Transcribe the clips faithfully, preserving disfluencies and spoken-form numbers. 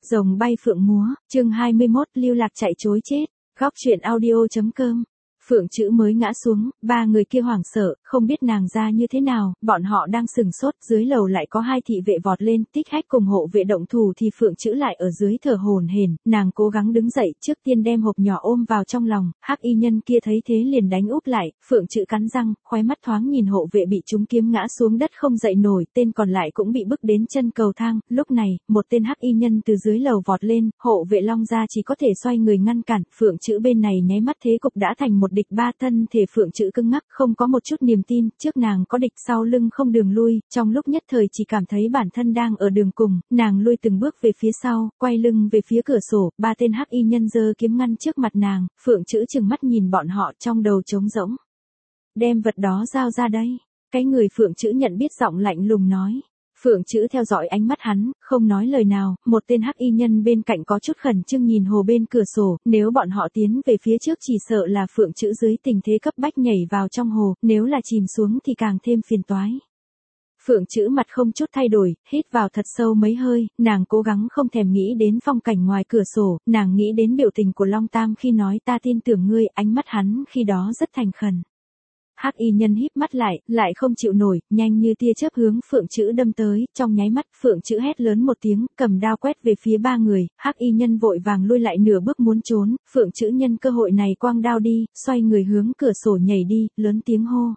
Rồng bay phượng múa, chương hai mươi mốt, lưu lạc chạy trối chết. Góc truyện audio.com. Phượng Chữ mới ngã xuống, ba người kia hoảng sợ, không biết nàng ra như thế nào, bọn họ đang sừng sốt, dưới lầu lại có hai thị vệ vọt lên, Tích Hách cùng hộ vệ động thủ thì Phượng Chữ lại ở dưới thở hổn hển, nàng cố gắng đứng dậy, trước tiên đem hộp nhỏ ôm vào trong lòng, Hắc y nhân kia thấy thế liền đánh úp lại, Phượng Chữ cắn răng, khóe mắt thoáng nhìn hộ vệ bị trúng kiếm ngã xuống đất không dậy nổi, tên còn lại cũng bị bức đến chân cầu thang, lúc này, một tên Hắc y nhân từ dưới lầu vọt lên, hộ vệ Long gia chỉ có thể xoay người ngăn cản, Phượng Chữ bên này nháy mắt thế cục đã thành một địch ba, thân thể Phượng Chữ cứng ngắc, không có một chút niềm tin, trước nàng có địch sau lưng không đường lui, trong lúc nhất thời chỉ cảm thấy bản thân đang ở đường cùng, nàng lui từng bước về phía sau, quay lưng về phía cửa sổ, ba tên Hắc y nhân giơ kiếm ngăn trước mặt nàng, Phượng Chữ trừng mắt nhìn bọn họ trong đầu trống rỗng. Đem vật đó giao ra đây, cái người Phượng Chữ nhận biết giọng lạnh lùng nói. Phượng Chữ theo dõi ánh mắt hắn, không nói lời nào, một tên Hắc y nhân bên cạnh có chút khẩn trương nhìn hồ bên cửa sổ, nếu bọn họ tiến về phía trước chỉ sợ là Phượng Chữ dưới tình thế cấp bách nhảy vào trong hồ, nếu là chìm xuống thì càng thêm phiền toái. Phượng Chữ mặt không chút thay đổi, hít vào thật sâu mấy hơi, nàng cố gắng không thèm nghĩ đến phong cảnh ngoài cửa sổ, nàng nghĩ đến biểu tình của Long Tam khi nói ta tin tưởng ngươi, ánh mắt hắn khi đó rất thành khẩn. Hắc y nhân híp mắt lại, lại không chịu nổi, nhanh như tia chớp hướng Phượng Chữ đâm tới, trong nháy mắt, Phượng Chữ hét lớn một tiếng, cầm đao quét về phía ba người, Hắc y nhân vội vàng lui lại nửa bước muốn trốn, Phượng Chữ nhân cơ hội này quang đao đi, xoay người hướng cửa sổ nhảy đi, lớn tiếng hô.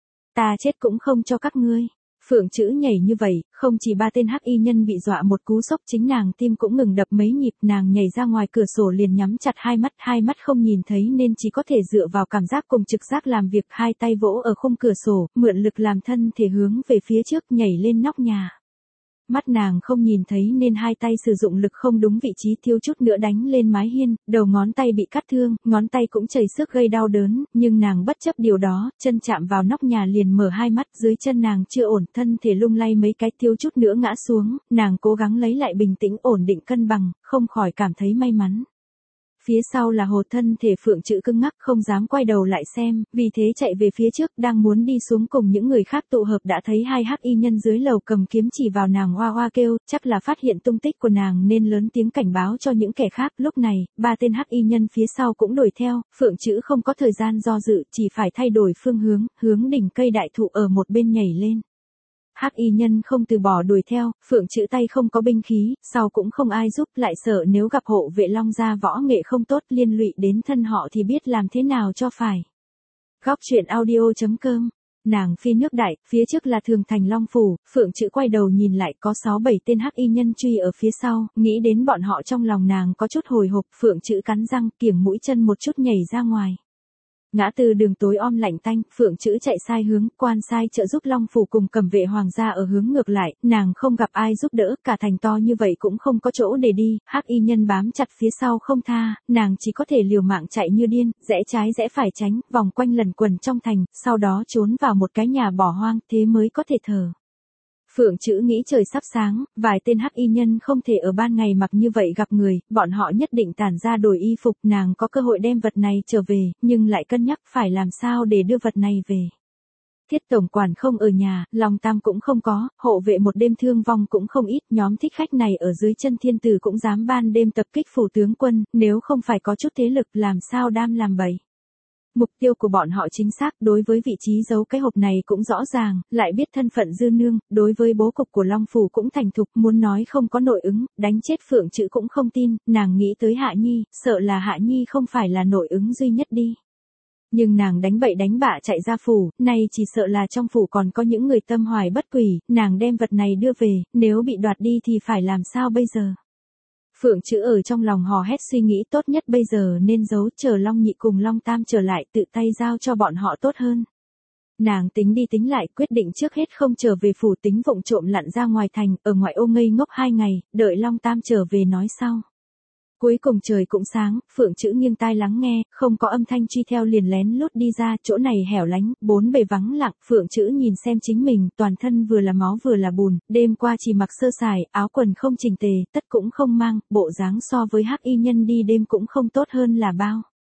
Ta chết cũng không cho các ngươi. Phượng Chữ nhảy như vậy, không chỉ ba tên Hắc y nhân bị dọa một cú sốc, chính nàng tim cũng ngừng đập mấy nhịp, nàng nhảy ra ngoài cửa sổ liền nhắm chặt hai mắt, hai mắt không nhìn thấy nên chỉ có thể dựa vào cảm giác cùng trực giác làm việc, hai tay vỗ ở khung cửa sổ, mượn lực làm thân thể hướng về phía trước nhảy lên nóc nhà. Mắt nàng không nhìn thấy nên hai tay sử dụng lực không đúng vị trí, thiếu chút nữa đánh lên mái hiên, đầu ngón tay bị cắt thương, ngón tay cũng chảy xước gây đau đớn, nhưng nàng bất chấp điều đó, chân chạm vào nóc nhà liền mở hai mắt, dưới chân nàng chưa ổn, thân thể lung lay mấy cái, thiếu chút nữa ngã xuống, nàng cố gắng lấy lại bình tĩnh ổn định cân bằng, không khỏi cảm thấy may mắn. Phía sau là hồ, thân thể Phượng Chữ cứng ngắc không dám quay đầu lại xem, vì thế chạy về phía trước, đang muốn đi xuống cùng những người khác tụ hợp đã thấy hai Hắc y nhân dưới lầu cầm kiếm chỉ vào nàng hoa hoa kêu, chắc là phát hiện tung tích của nàng nên lớn tiếng cảnh báo cho những kẻ khác, lúc này, ba tên Hắc y nhân phía sau cũng đuổi theo, Phượng Chữ không có thời gian do dự, chỉ phải thay đổi phương hướng, hướng đỉnh cây đại thụ ở một bên nhảy lên. Hắc y nhân không từ bỏ đuổi theo, Phượng Chữ tay không có binh khí, sau cũng không ai giúp, lại sợ nếu gặp hộ vệ Long gia võ nghệ không tốt liên lụy đến thân họ thì biết làm thế nào cho phải. Góc truyện audio.com. Nàng phi nước đại, phía trước là Thường Thành Long phủ, Phượng Chữ quay đầu nhìn lại có sáu bảy tên Hắc y nhân truy ở phía sau, nghĩ đến bọn họ trong lòng nàng có chút hồi hộp, Phượng Chữ cắn răng, kiểng mũi chân một chút nhảy ra ngoài. Ngã từ đường tối om lạnh tanh, Phượng Chữ chạy sai hướng, quan sai trợ giúp Long phủ cùng Cẩm vệ hoàng gia ở hướng ngược lại, nàng không gặp ai giúp đỡ, cả thành to như vậy cũng không có chỗ để đi, Hắc y nhân bám chặt phía sau không tha, nàng chỉ có thể liều mạng chạy như điên, rẽ trái rẽ phải tránh, vòng quanh lần quần trong thành, sau đó trốn vào một cái nhà bỏ hoang, thế mới có thể thở. Phượng Chữ nghĩ trời sắp sáng, vài tên Hắc y nhân không thể ở ban ngày mặc như vậy gặp người, bọn họ nhất định tản ra đổi y phục, nàng có cơ hội đem vật này trở về, nhưng lại cân nhắc phải làm sao để đưa vật này về. Thiết tổng quản không ở nhà, Long Tam cũng không có, hộ vệ một đêm thương vong cũng không ít, nhóm Thích Khách này ở dưới chân thiên tử cũng dám ban đêm tập kích phủ tướng quân, nếu không phải có chút thế lực làm sao đam làm bậy. Mục tiêu của bọn họ chính xác, đối với vị trí giấu cái hộp này cũng rõ ràng, lại biết thân phận Dư Nương, đối với bố cục của Long phủ cũng thành thục, muốn nói không có nội ứng, đánh chết Phượng Chữ cũng không tin, nàng nghĩ tới Hạ Nhi, sợ là Hạ Nhi không phải là nội ứng duy nhất đi. Nhưng nàng đánh bậy đánh bạ chạy ra phủ, nay chỉ sợ là trong phủ còn có những người tâm hoài bất quỷ, nàng đem vật này đưa về, nếu bị đoạt đi thì phải làm sao bây giờ? Phượng Chữ ở trong lòng hò hét suy nghĩ tốt nhất bây giờ nên giấu, chờ Long Nhị cùng Long Tam trở lại tự tay giao cho bọn họ tốt hơn. Nàng tính đi tính lại, quyết định trước hết không trở về phủ, tính vụng trộm lặn ra ngoài thành, ở ngoại ô ngây ngốc hai ngày, đợi Long Tam trở về nói sau. Cuối cùng trời cũng sáng, Phượng Chữ nghiêng tai lắng nghe, không có âm thanh truy theo liền lén lút đi ra, chỗ này hẻo lánh, bốn bề vắng lặng, Phượng Chữ nhìn xem chính mình, toàn thân vừa là máu vừa là bùn, đêm qua chỉ mặc sơ sài, áo quần không chỉnh tề, tất cũng không mang, bộ dáng so với Hắc y nhân đi đêm cũng không tốt hơn là bao.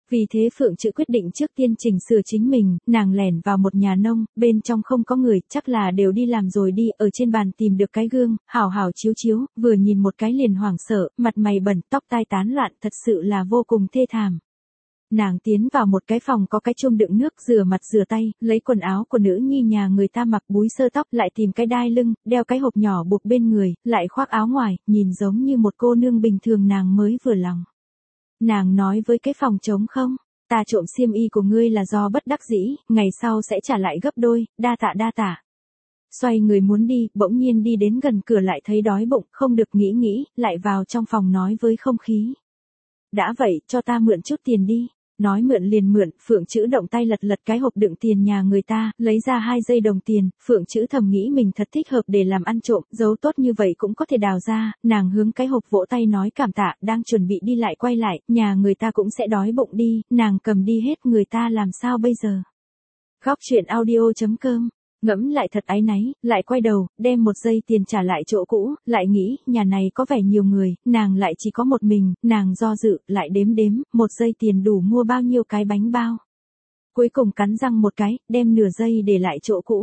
Vì thế Phượng Chữ quyết định trước tiên chỉnh sửa chính mình, nàng lẻn vào một nhà nông, bên trong không có người, chắc là đều đi làm rồi đi, ở trên bàn tìm được cái gương, hảo hảo chiếu chiếu, vừa nhìn một cái liền hoảng sợ, mặt mày bẩn, tóc tai tán loạn, thật sự là vô cùng thê thảm. Nàng tiến vào một cái phòng có cái chum đựng nước rửa mặt rửa tay, lấy quần áo của nữ nhi nhà người ta mặc búi sơ tóc, lại tìm cái đai lưng, đeo cái hộp nhỏ buộc bên người, lại khoác áo ngoài, nhìn giống như một cô nương bình thường nàng mới vừa lòng. Nàng nói với cái phòng trống không, ta trộm xiêm y của ngươi là do bất đắc dĩ, ngày sau sẽ trả lại gấp đôi, đa tạ đa tạ. Xoay người muốn đi, bỗng nhiên đi đến gần cửa lại thấy đói bụng, không được nghĩ nghĩ, lại vào trong phòng nói với không khí. Đã vậy, cho ta mượn chút tiền đi. Nói mượn liền mượn, Phượng Chữ động tay lật lật cái hộp đựng tiền nhà người ta, lấy ra hai giây đồng tiền, Phượng Chữ thầm nghĩ mình thật thích hợp để làm ăn trộm, giấu tốt như vậy cũng có thể đào ra, nàng hướng cái hộp vỗ tay nói cảm tạ, đang chuẩn bị đi lại quay lại, nhà người ta cũng sẽ đói bụng đi, nàng cầm đi hết người ta làm sao bây giờ. Góc truyện audio chấm com Ngẫm lại thật áy náy, lại quay đầu, đem một giây tiền trả lại chỗ cũ, lại nghĩ, nhà này có vẻ nhiều người, nàng lại chỉ có một mình, nàng do dự, lại đếm đếm, một giây tiền đủ mua bao nhiêu cái bánh bao. Cuối cùng cắn răng một cái, đem nửa giây để lại chỗ cũ.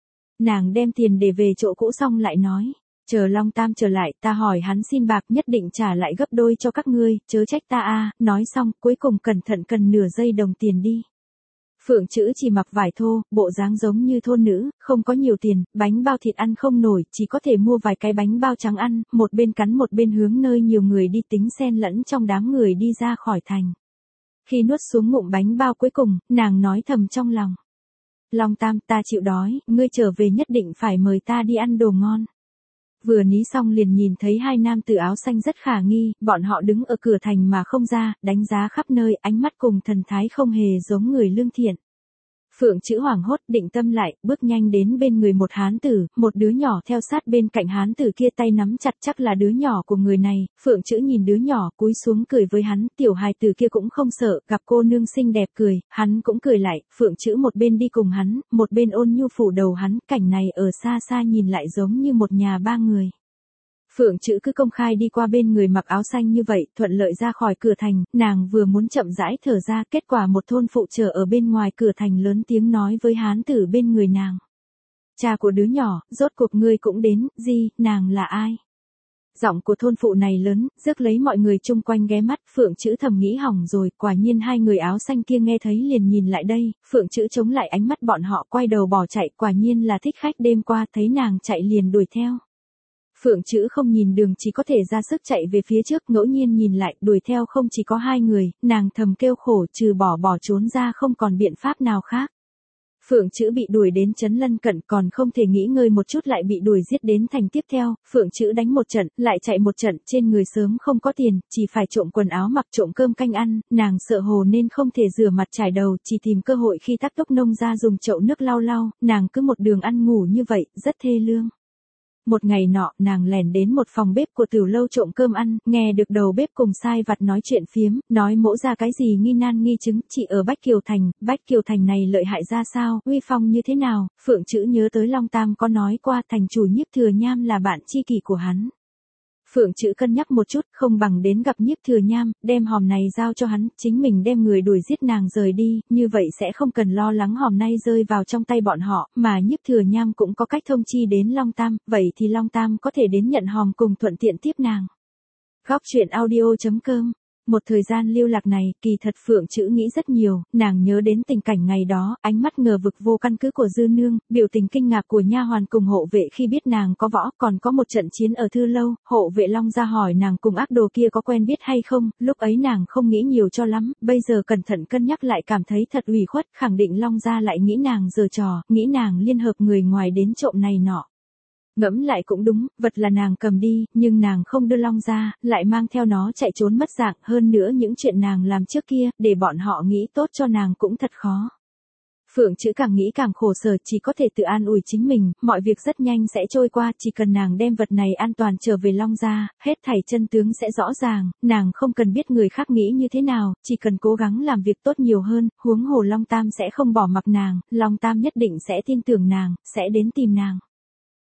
Nàng đem tiền để về chỗ cũ xong lại nói, chờ Long Tam trở lại, ta hỏi hắn xin bạc nhất định trả lại gấp đôi cho các ngươi, chớ trách ta a. Nói xong, cuối cùng cẩn thận cần nửa giây đồng tiền đi. Phượng Chữ chỉ mặc vải thô, bộ dáng giống như thôn nữ, không có nhiều tiền, bánh bao thịt ăn không nổi, chỉ có thể mua vài cái bánh bao trắng ăn, một bên cắn một bên hướng nơi nhiều người đi tính xen lẫn trong đám người đi ra khỏi thành. Khi nuốt xuống ngụm bánh bao cuối cùng, nàng nói thầm trong lòng. Long Tam, ta chịu đói, ngươi trở về nhất định phải mời ta đi ăn đồ ngon. Vừa ní xong liền nhìn thấy hai nam tử áo xanh rất khả nghi, bọn họ đứng ở cửa thành mà không ra, đánh giá khắp nơi, ánh mắt cùng thần thái không hề giống người lương thiện. Phượng Chữ hoảng hốt định tâm lại, bước nhanh đến bên người một hán tử, một đứa nhỏ theo sát bên cạnh hán tử kia tay nắm chặt chắc là đứa nhỏ của người này, Phượng Chữ nhìn đứa nhỏ cúi xuống cười với hắn, tiểu hài tử kia cũng không sợ, gặp cô nương xinh đẹp cười, hắn cũng cười lại, Phượng Chữ một bên đi cùng hắn, một bên ôn nhu phủ đầu hắn, cảnh này ở xa xa nhìn lại giống như một nhà ba người. Phượng Chữ cứ công khai đi qua bên người mặc áo xanh như vậy, thuận lợi ra khỏi cửa thành, nàng vừa muốn chậm rãi thở ra, kết quả một thôn phụ chờ ở bên ngoài cửa thành lớn tiếng nói với hán tử bên người nàng. Cha của đứa nhỏ, rốt cuộc ngươi cũng đến, gì, nàng là ai? Giọng của thôn phụ này lớn, rước lấy mọi người chung quanh ghé mắt, Phượng Chữ thầm nghĩ hỏng rồi, quả nhiên hai người áo xanh kia nghe thấy liền nhìn lại đây, Phượng Chữ chống lại ánh mắt bọn họ quay đầu bỏ chạy, quả nhiên là thích khách đêm qua, thấy nàng chạy liền đuổi theo. Phượng Chữ không nhìn đường chỉ có thể ra sức chạy về phía trước, ngẫu nhiên nhìn lại, đuổi theo không chỉ có hai người, nàng thầm kêu khổ, trừ bỏ bỏ trốn ra không còn biện pháp nào khác. Phượng Chữ bị đuổi đến trấn lân cận còn không thể nghỉ ngơi một chút lại bị đuổi giết đến thành tiếp theo, Phượng Chữ đánh một trận, lại chạy một trận, trên người sớm không có tiền, chỉ phải trộm quần áo mặc trộm cơm canh ăn, nàng sợ hồ nên không thể rửa mặt trải đầu, chỉ tìm cơ hội khi tắc tốc nông ra dùng chậu nước lau lau, nàng cứ một đường ăn ngủ như vậy, rất thê lương. Một ngày nọ, nàng lẻn đến một phòng bếp của tiểu lâu trộm cơm ăn, nghe được đầu bếp cùng sai vặt nói chuyện phiếm, nói mỗ ra cái gì nghi nan nghi chứng, chị ở Bách Kiều Thành, Bách Kiều Thành này lợi hại ra sao, uy phong như thế nào, Phượng Chữ nhớ tới Long Tam có nói qua thành chủ Nhiếp Thừa Nham là bạn tri kỷ của hắn. Phượng Chữ cân nhắc một chút, không bằng đến gặp Nhiếp Thừa Nham, đem hòm này giao cho hắn, chính mình đem người đuổi giết nàng rời đi, như vậy sẽ không cần lo lắng hòm này rơi vào trong tay bọn họ, mà Nhiếp Thừa Nham cũng có cách thông chi đến Long Tam, vậy thì Long Tam có thể đến nhận hòm cùng thuận tiện tiếp nàng. Góc truyện audio chấm com Một thời gian lưu lạc này, kỳ thật Phượng Chữ nghĩ rất nhiều, nàng nhớ đến tình cảnh ngày đó, ánh mắt ngờ vực vô căn cứ của Dư Nương, biểu tình kinh ngạc của nha hoàn cùng hộ vệ khi biết nàng có võ, còn có một trận chiến ở Thư Lâu, hộ vệ Long ra hỏi nàng cùng ác đồ kia có quen biết hay không, lúc ấy nàng không nghĩ nhiều cho lắm, bây giờ cẩn thận cân nhắc lại cảm thấy thật ủy khuất, khẳng định Long ra lại nghĩ nàng giở trò, nghĩ nàng liên hợp người ngoài đến trộm này nọ. Ngẫm lại cũng đúng, vật là nàng cầm đi, nhưng nàng không đưa Long ra, lại mang theo nó chạy trốn mất dạng, hơn nữa những chuyện nàng làm trước kia, để bọn họ nghĩ tốt cho nàng cũng thật khó. Phượng Chữ càng nghĩ càng khổ sở, chỉ có thể tự an ủi chính mình, mọi việc rất nhanh sẽ trôi qua, chỉ cần nàng đem vật này an toàn trở về Long ra, hết thảy chân tướng sẽ rõ ràng, nàng không cần biết người khác nghĩ như thế nào, chỉ cần cố gắng làm việc tốt nhiều hơn, huống hồ Long Tam sẽ không bỏ mặc nàng, Long Tam nhất định sẽ tin tưởng nàng, sẽ đến tìm nàng.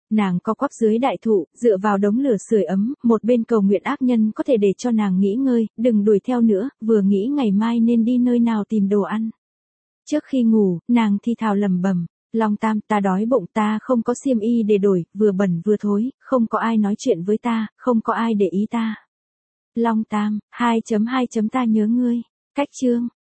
Nàng co quắp dưới đại thụ, dựa vào đống lửa sưởi ấm, một bên cầu nguyện ác nhân có thể để cho nàng nghỉ ngơi, đừng đuổi theo nữa, vừa nghĩ ngày mai nên đi nơi nào tìm đồ ăn. Trước khi ngủ, nàng thi thào lẩm bẩm, Long Tam, ta đói bụng, ta không có xiêm y để đổi, vừa bẩn vừa thối, không có ai nói chuyện với ta, không có ai để ý ta. Long Tam, hai chấm hai chấm ta nhớ ngươi. Cách chương